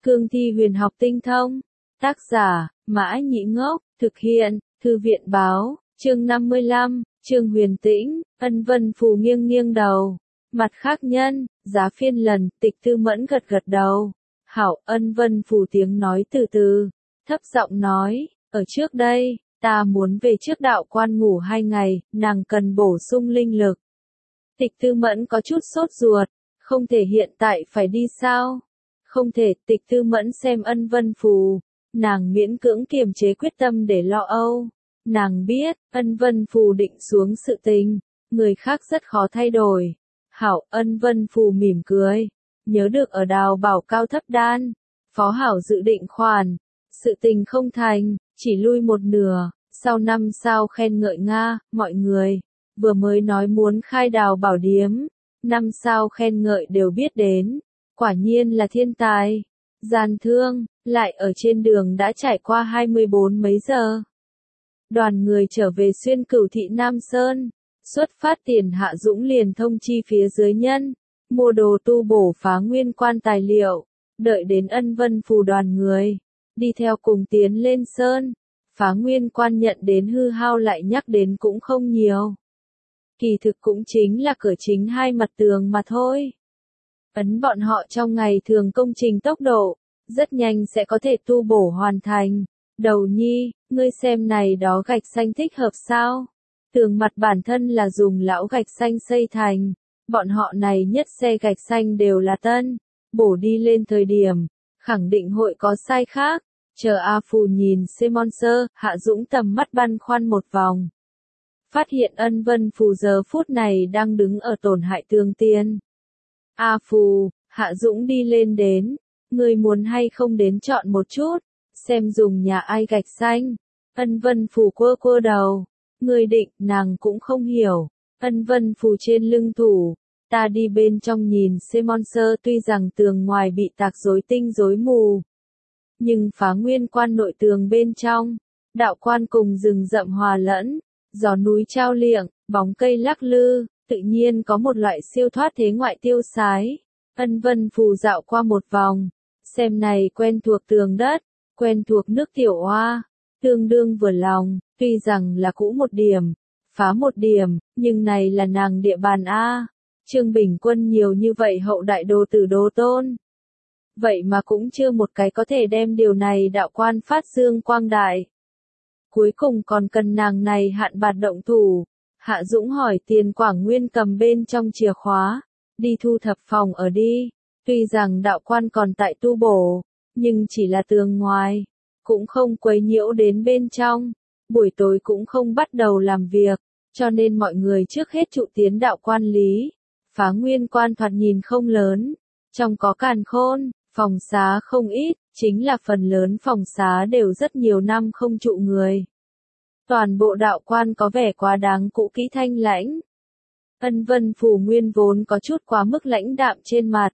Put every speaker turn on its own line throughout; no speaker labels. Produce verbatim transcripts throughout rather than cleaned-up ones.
Cương thi huyền học tinh thông. Tác giả, Mã Nhĩ Ngốc, thực hiện, Thư viện Báo, chương năm mươi lăm, Trương Huyền Tĩnh, Ân Vân Phù nghiêng nghiêng đầu. Mặt khác nhân, Giá Phiên lần, Tịch Tư Mẫn gật gật đầu. Hảo, Ân Vân Phù tiếng nói từ từ, thấp giọng nói, ở trước đây, ta muốn về trước đạo quan ngủ hai ngày, nàng cần bổ sung linh lực. Tịch Tư Mẫn có chút sốt ruột, không thể hiện tại phải đi sao? Không thể, Tịch Tư Mẫn xem Ân Vân Phù, nàng miễn cưỡng kiềm chế quyết tâm để lo âu. Nàng biết, Ân Vân Phù định xuống sự tình, người khác rất khó thay đổi. Hảo, Ân Vân Phù mỉm cười, nhớ được ở Đào Bảo cao thấp đan, Phó Hảo dự định khoản, sự tình không thành, chỉ lui một nửa, sau năm sao khen ngợi Nga, mọi người, vừa mới nói muốn khai Đào Bảo điếm, năm sao khen ngợi đều biết đến, quả nhiên là thiên tài, gian thương, lại ở trên đường đã trải qua hai mươi bốn mấy giờ. Đoàn người trở về xuyên Cửu thị Nam Sơn, xuất phát tiền Hạ Dũng liền thông chi phía dưới nhân, mua đồ tu bổ Phá Nguyên Quan tài liệu, đợi đến Ân Vân Phù đoàn người, đi theo cùng tiến lên Sơn, Phá Nguyên Quan nhận đến hư hao lại nhắc đến cũng không nhiều. Kỳ thực cũng chính là cửa chính hai mặt tường mà thôi. Ấn bọn họ trong ngày thường công trình tốc độ, rất nhanh sẽ có thể tu bổ hoàn thành. Đầu nhi, ngươi xem này đó gạch xanh thích hợp sao? Tường mặt bản thân là dùng lão gạch xanh xây thành, bọn họ này nhất xe gạch xanh đều là tân, bổ đi lên thời điểm, khẳng định hội có sai khác. Chờ A Phù nhìn Simon Sơ, Hạ Dũng tầm mắt băn khoăn một vòng. Phát hiện Ân Vân Phù giờ phút này đang đứng ở tổn hại tường tiền. A Phù, Hạ Dũng đi lên đến, ngươi muốn hay không đến chọn một chút, xem dùng nhà ai gạch xanh. Ân Vân Phù quơ quơ đầu, ngươi định, nàng cũng không hiểu. Ân Vân Phù trên lưng thủ, ta đi bên trong nhìn Simon Sơ, tuy rằng tường ngoài bị tạc rối tinh rối mù, nhưng Phá Nguyên Quan nội tường bên trong, đạo quan cùng rừng rậm hòa lẫn, gió núi trao liệng, bóng cây lắc lư, tự nhiên có một loại siêu thoát thế ngoại tiêu sái. Ân Vân Phù dạo qua một vòng, xem này quen thuộc tường đất, quen thuộc nước tiểu oa, tương đương vừa lòng, tuy rằng là cũ một điểm, phá một điểm, nhưng này là nàng địa bàn A. Trương Bình Quân nhiều như vậy hậu đại đồ tử đồ tôn. Vậy mà cũng chưa một cái có thể đem điều này đạo quan phát dương quang đại. Cuối cùng còn cần nàng này hạn bạt động thủ. Hạ Dũng hỏi Tiền Quảng Nguyên cầm bên trong chìa khóa, đi thu thập phòng ở đi. Tuy rằng đạo quan còn tại tu bổ, nhưng chỉ là tường ngoài, cũng không quấy nhiễu đến bên trong. Buổi tối cũng không bắt đầu làm việc, cho nên mọi người trước hết trụ tiến đạo quan lý. Phá Nguyên Quan thoạt nhìn không lớn, trong có càn khôn, phòng xá không ít, chính là phần lớn phòng xá đều rất nhiều năm không trụ người. Toàn bộ đạo quan có vẻ quá đáng cũ kỹ thanh lãnh. Ân Vân Phù nguyên vốn có chút quá mức lãnh đạm trên mặt,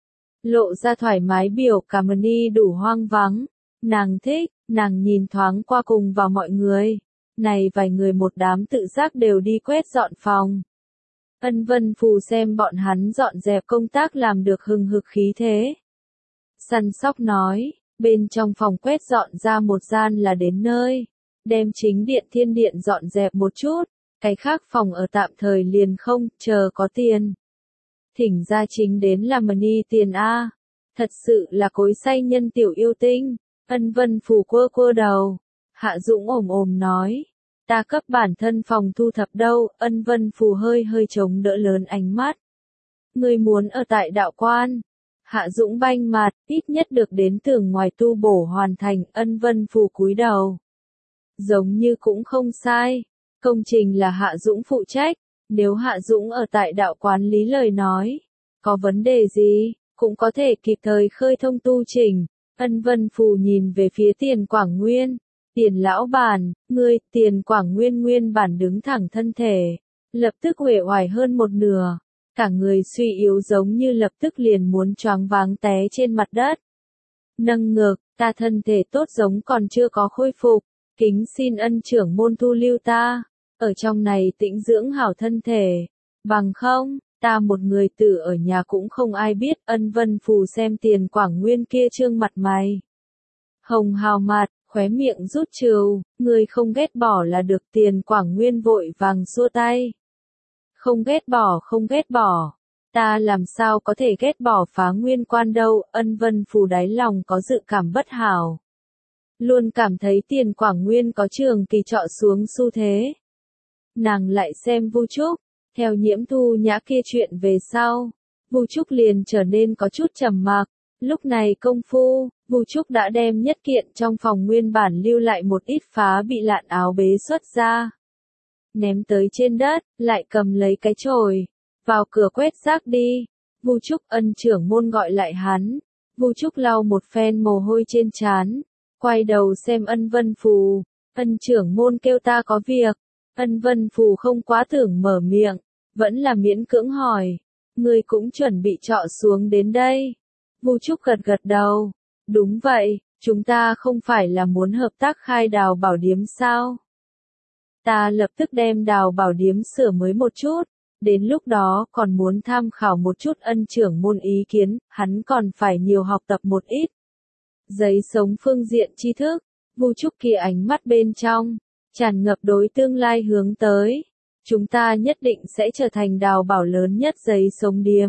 lộ ra thoải mái biểu cảm ni đủ hoang vắng. Nàng thích, nàng nhìn thoáng qua cùng vào mọi người. Này vài người một đám tự giác đều đi quét dọn phòng. Ân Vân Phù xem bọn hắn dọn dẹp công tác làm được hừng hực khí thế. Săn sóc nói, bên trong phòng quét dọn ra một gian là đến nơi. Đem chính điện thiên điện dọn dẹp một chút, cái khác phòng ở tạm thời liền không, chờ có tiền. Thỉnh ra chính đến là money tiền A. Thật sự là cối say nhân tiểu yêu tinh. Ân Vân Phù quơ quơ đầu. Hạ Dũng ồm ồm nói. Ta cấp bản thân phòng thu thập đâu. Ân Vân Phù hơi hơi chống đỡ lớn ánh mắt. Ngươi muốn ở tại đạo quan. Hạ Dũng banh mặt, ít nhất được đến tường ngoài tu bổ hoàn thành. Ân Vân Phù cúi đầu. Giống như cũng không sai. Công trình là Hạ Dũng phụ trách. Nếu Hạ Dũng ở tại đạo quán lý lời nói, có vấn đề gì, cũng có thể kịp thời khơi thông tu trình. Ân Vân Phù nhìn về phía Tiền Quảng Nguyên. Tiền lão bản, ngươi, Tiền Quảng Nguyên nguyên bản đứng thẳng thân thể, lập tức uể oải hơn một nửa. Cả người suy yếu giống như lập tức liền muốn choáng váng té trên mặt đất. Nâng ngực, ta thân thể tốt giống còn chưa có khôi phục. Kính xin ân trưởng môn thu lưu ta, ở trong này tĩnh dưỡng hảo thân thể. Bằng không, Ta một người tử ở nhà cũng không ai biết. Ân Vân Phù xem Tiền Quảng Nguyên kia trương mặt mày hồng hào mặt, khóe miệng rút trừ, người không ghét bỏ là được. Tiền Quảng Nguyên vội vàng xua tay. Không ghét bỏ, không ghét bỏ. Ta làm sao có thể ghét bỏ Phá Nguyên Quan đâu. Ân Vân Phù đáy lòng có dự cảm bất hảo. Luôn cảm thấy Tiền Quảng Nguyên có trường kỳ trọ xuống xu thế. Nàng lại xem Vu Trúc, theo Nhiễm Thu Nhã kia chuyện về sau, Vu Trúc liền trở nên có chút trầm mặc. Lúc này công phu, Vu Trúc đã đem nhất kiện trong phòng nguyên bản lưu lại một ít phá bị lạn áo bế xuất ra. Ném tới trên đất, lại cầm lấy cái chổi, vào cửa quét rác đi. Vu Trúc Ân trưởng môn gọi lại hắn. Vu Trúc lau một phen mồ hôi trên trán, quay đầu xem Ân Vân Phù. Ân trưởng môn kêu ta có việc. Ân Vân Phù không quá tưởng mở miệng, vẫn là miễn cưỡng hỏi. Ngươi cũng chuẩn bị trọ xuống đến đây. Vu Trúc gật gật đầu. Đúng vậy, chúng ta không phải là muốn hợp tác khai Đào Bảo Điếm sao? Ta lập tức đem Đào Bảo Điếm sửa mới một chút. Đến lúc đó còn muốn tham khảo một chút Ân trưởng môn ý kiến, hắn còn phải nhiều học tập một ít. Giấy sống phương diện tri thức, Vu Trúc kia ánh mắt bên trong, tràn ngập đối tương lai hướng tới. Chúng ta nhất định sẽ trở thành Đào Bảo lớn nhất giấy sống điếm.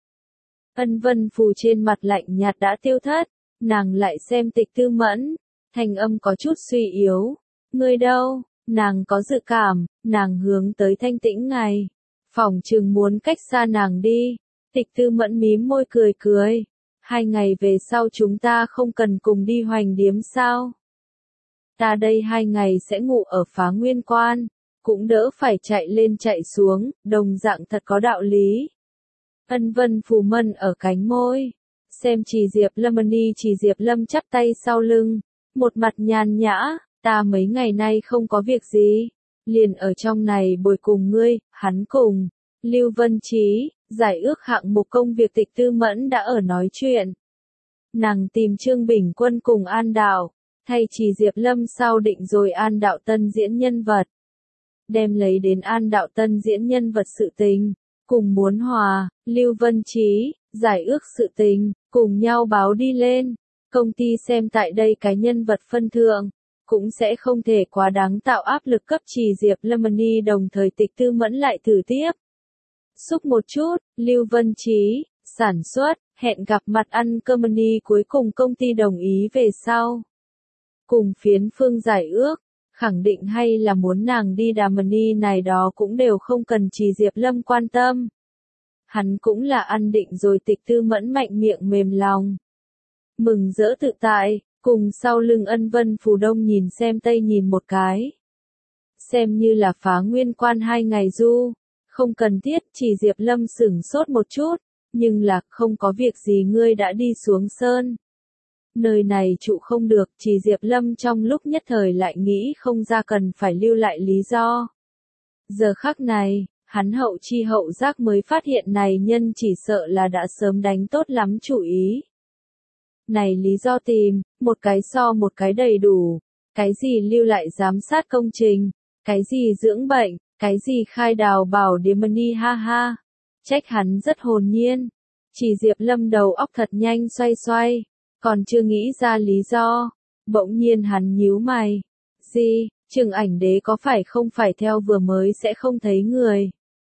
Ân Vân Phù trên mặt lạnh nhạt đã tiêu thất, nàng lại xem Tịch Tư Mẫn, thanh âm có chút suy yếu. Ngươi đâu? Nàng có dự cảm, nàng hướng tới thanh tĩnh ngày. Phòng trường muốn cách xa nàng đi. Tịch Tư Mẫn mím môi cười cười. Hai ngày về sau chúng ta không cần cùng đi Hoành Điếm sao? Ta đây hai ngày sẽ ngủ ở Phá Nguyên Quan, cũng đỡ phải chạy lên chạy xuống, đồng dạng thật có đạo lý. Ân Vân Phù mân ở cánh môi, xem Trì Diệp Lâm Ni. Trì Diệp Lâm chắp tay sau lưng, một mặt nhàn nhã. Ta mấy ngày nay không có việc gì, liền ở trong này bồi cùng ngươi. Hắn cùng Lưu Vân Chí giải ước hạng mục công việc. Tịch Tư Mẫn đã ở nói chuyện. Nàng tìm Trương Bình Quân cùng An Đạo, thay Trì Diệp Lâm sau định rồi An Đạo tân diễn nhân vật. Đem lấy đến An Đạo tân diễn nhân vật sự tình, cùng muốn hòa, Lưu Vân Chí, giải ước sự tình, cùng nhau báo đi lên. Công ty xem tại đây cái nhân vật phân thượng, cũng sẽ không thể quá đáng tạo áp lực cấp Trì Diệp Lâm Ni. Đồng thời Tịch Tư Mẫn lại thử tiếp. Xúc một chút, Lưu Vân Chí, sản xuất, hẹn gặp mặt ăn cơm. Ni cuối cùng công ty đồng ý về sau. Cùng phiến phương giải ước, khẳng định hay là muốn nàng đi đàm Ni này đó cũng đều không cần Trì Diệp Lâm quan tâm. Hắn cũng là ăn định rồi. Tịch Tư Mẫn mạnh miệng mềm lòng. Mừng rỡ tự tại, cùng sau lưng Ân Vân Phù đông nhìn xem tây nhìn một cái. Xem như là Phá Nguyên Quan hai ngày du, không cần thiết. Trì Diệp Lâm sửng sốt một chút, nhưng là không có việc gì ngươi đã đi xuống sơn. Nơi này trụ không được. Trì Diệp Lâm trong lúc nhất thời lại nghĩ không ra cần phải lưu lại lý do. Giờ khắc này, hắn hậu chi hậu giác mới phát hiện này nhân chỉ sợ là đã sớm đánh tốt lắm chủ ý. Này lý do tìm, một cái so một cái đầy đủ. Cái gì lưu lại giám sát công trình, cái gì dưỡng bệnh, cái gì khai Đào Bảo Điếm. Ni ha ha. Trách hắn rất hồn nhiên. Trì Diệp Lâm đầu óc thật nhanh xoay xoay, còn chưa nghĩ ra lý do. Bỗng nhiên hắn nhíu mày. Gì, Trường Ảnh Đế có phải không phải theo vừa mới sẽ không thấy người?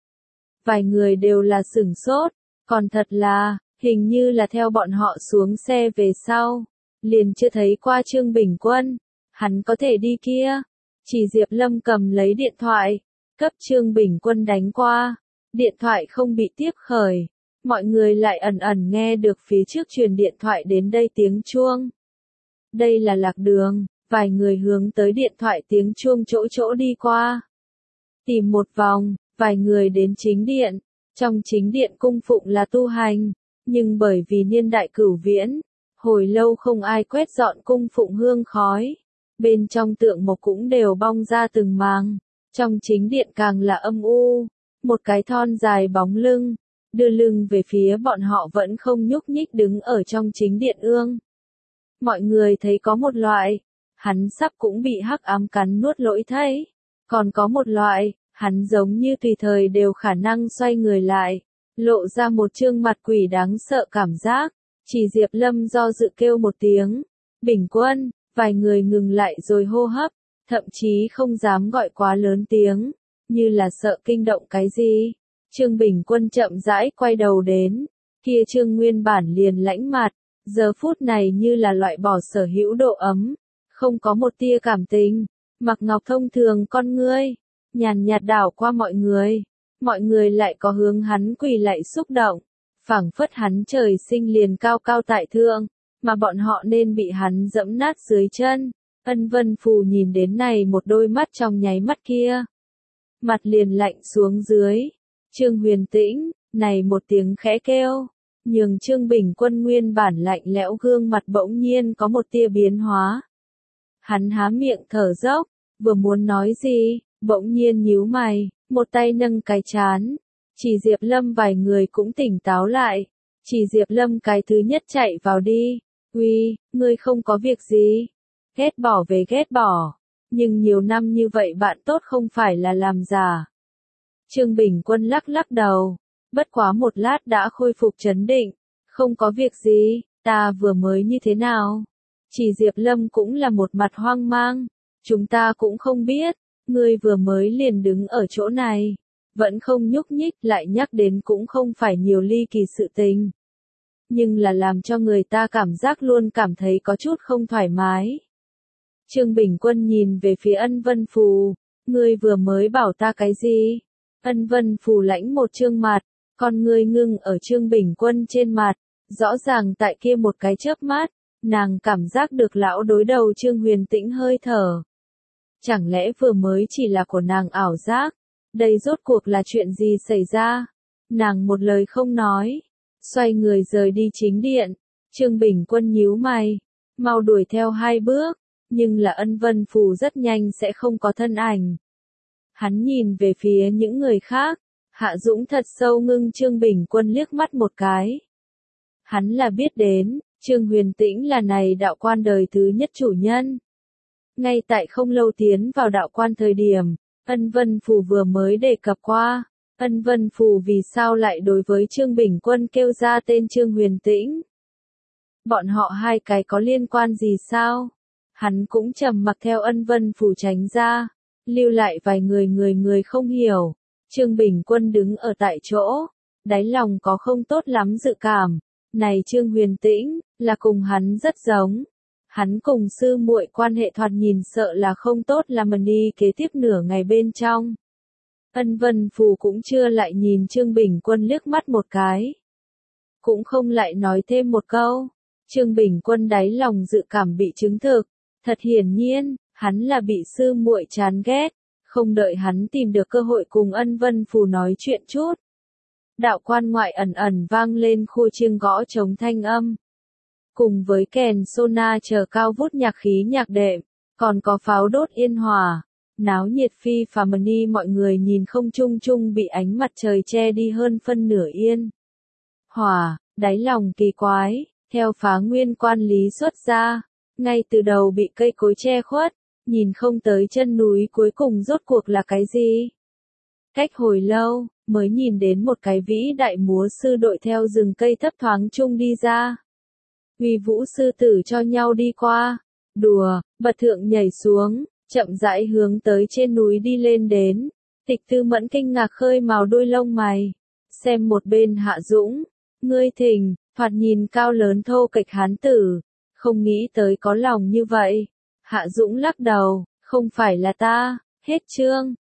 Vài người đều là sửng sốt, còn thật là, hình như là theo bọn họ xuống xe về sau, liền chưa thấy qua Trương Bình Quân. Hắn có thể đi kia. Trì Diệp Lâm cầm lấy điện thoại, cấp Trương Bình Quân đánh qua. Điện thoại không bị tiếp khởi. Mọi người lại ẩn ẩn nghe được phía trước truyền điện thoại đến đây tiếng chuông. Đây là lạc đường. Vài người hướng tới điện thoại tiếng chuông chỗ chỗ đi qua. Tìm một vòng, vài người đến chính điện. Trong chính điện cung phụng là tu hành, nhưng bởi vì niên đại cửu viễn, hồi lâu không ai quét dọn cung phụng hương khói. Bên trong tượng mộc cũng đều bong ra từng màng. Trong chính điện càng là âm u. Một cái thon dài bóng lưng, đưa lưng về phía bọn họ vẫn không nhúc nhích đứng ở trong chính điện ương. Mọi người thấy có một loại, hắn sắp cũng bị hắc ám cắn nuốt lỗi thấy. Còn có một loại, hắn giống như tùy thời đều khả năng xoay người lại, lộ ra một trương mặt quỷ đáng sợ cảm giác. Chỉ Diệp Lâm do dự kêu một tiếng, Bình Quân, vài người ngừng lại rồi hô hấp, thậm chí không dám gọi quá lớn tiếng, như là sợ kinh động cái gì. Trương Bình Quân chậm rãi quay đầu đến, kia Trương nguyên bản liền lãnh mặt, giờ phút này như là loại bỏ sở hữu độ ấm, không có một tia cảm tình. Mặc Ngọc thông thường con ngươi, nhàn nhạt đảo qua mọi người, mọi người lại có hướng hắn quỳ lại xúc động, phảng phất hắn trời sinh liền cao cao tại thượng, mà bọn họ nên bị hắn dẫm nát dưới chân. Ân Vân Phù nhìn đến này một đôi mắt trong nháy mắt kia, mặt liền lạnh xuống dưới. Trương Huyền Tĩnh, này một tiếng khẽ kêu, nhường Trương Bình Quân nguyên bản lạnh lẽo gương mặt bỗng nhiên có một tia biến hóa. Hắn há miệng thở dốc, vừa muốn nói gì, bỗng nhiên nhíu mày, một tay nâng cái chán. Chỉ Diệp Lâm vài người cũng tỉnh táo lại. Chỉ Diệp Lâm cái thứ nhất chạy vào đi. Uy, ngươi không có việc gì. Ghét bỏ về ghét bỏ. Nhưng nhiều năm như vậy bạn tốt không phải là làm giả. Trương Bình Quân lắc lắc đầu. Bất quá một lát đã khôi phục trấn định. Không có việc gì, ta vừa mới như thế nào? Chỉ Diệp Lâm cũng là một mặt hoang mang. Chúng ta cũng không biết. Ngươi vừa mới liền đứng ở chỗ này. Vẫn không nhúc nhích, lại nhắc đến cũng không phải nhiều ly kỳ sự tình. Nhưng là làm cho người ta cảm giác luôn cảm thấy có chút không thoải mái. Trương Bình Quân nhìn về phía Ân Vân Phù. Ngươi vừa mới bảo ta cái gì? Ân Vân Phù lãnh một trương mặt, con ngươi ngưng ở Trương Bình Quân trên mặt. Rõ ràng tại kia một cái chớp mắt, nàng cảm giác được lão đối đầu Trương Huyền Tĩnh hơi thở. Chẳng lẽ vừa mới chỉ là của nàng ảo giác? Đây rốt cuộc là chuyện gì xảy ra? Nàng một lời không nói, xoay người rời đi chính điện. Trương Bình Quân nhíu mày, mau đuổi theo hai bước, nhưng là Ân Vân Phù rất nhanh sẽ không có thân ảnh. Hắn nhìn về phía những người khác, Hạ Dũng thật sâu ngưng Trương Bình Quân liếc mắt một cái. Hắn là biết đến, Trương Huyền Tĩnh là này đạo quan đời thứ nhất chủ nhân. Ngay tại không lâu tiến vào đạo quan thời điểm, Ân Vân Phù vừa mới đề cập qua, Ân Vân Phù vì sao lại đối với Trương Bình Quân kêu ra tên Trương Huyền Tĩnh? Bọn họ hai cái có liên quan gì sao? Hắn cũng trầm mặc theo Ân Vân Phù tránh ra, lưu lại vài người người người không hiểu. Trương Bình Quân đứng ở tại chỗ, đáy lòng có không tốt lắm dự cảm. Này Trương Huyền Tĩnh, là cùng hắn rất giống. Hắn cùng sư muội quan hệ thoạt nhìn sợ là không tốt làm đi kế tiếp nửa ngày bên trong. Ân Vân Phù cũng chưa lại nhìn Trương Bình Quân liếc mắt một cái. Cũng không lại nói thêm một câu. Trương Bình Quân đáy lòng dự cảm bị chứng thực. Thật hiển nhiên, hắn là bị sư muội chán ghét. Không đợi hắn tìm được cơ hội cùng Ân Vân Phù nói chuyện chút. Đạo quan ngoại ẩn ẩn vang lên khu chiêng gõ trống thanh âm. Cùng với kèn sona chờ cao vút nhạc khí nhạc đệm, còn có pháo đốt yên hòa, náo nhiệt phi phàm ni mọi người nhìn không chung chung bị ánh mặt trời che đi hơn phân nửa yên. Hòa, đáy lòng kỳ quái, theo Phá Nguyên quan lý xuất ra, ngay từ đầu bị cây cối che khuất, nhìn không tới chân núi cuối cùng rốt cuộc là cái gì. Cách hồi lâu, mới nhìn đến một cái vĩ đại múa sư đội theo rừng cây thấp thoáng chung đi ra. Uy vũ sư tử cho nhau đi qua, đùa, bật thượng nhảy xuống, chậm rãi hướng tới trên núi đi lên đến. Tịch Tư Mẫn kinh ngạc khơi màu đôi lông mày, xem một bên Hạ Dũng, ngươi thình, thoạt nhìn cao lớn thô kệch hán tử, không nghĩ tới có lòng như vậy. Hạ Dũng lắc đầu, không phải là ta, hết chương.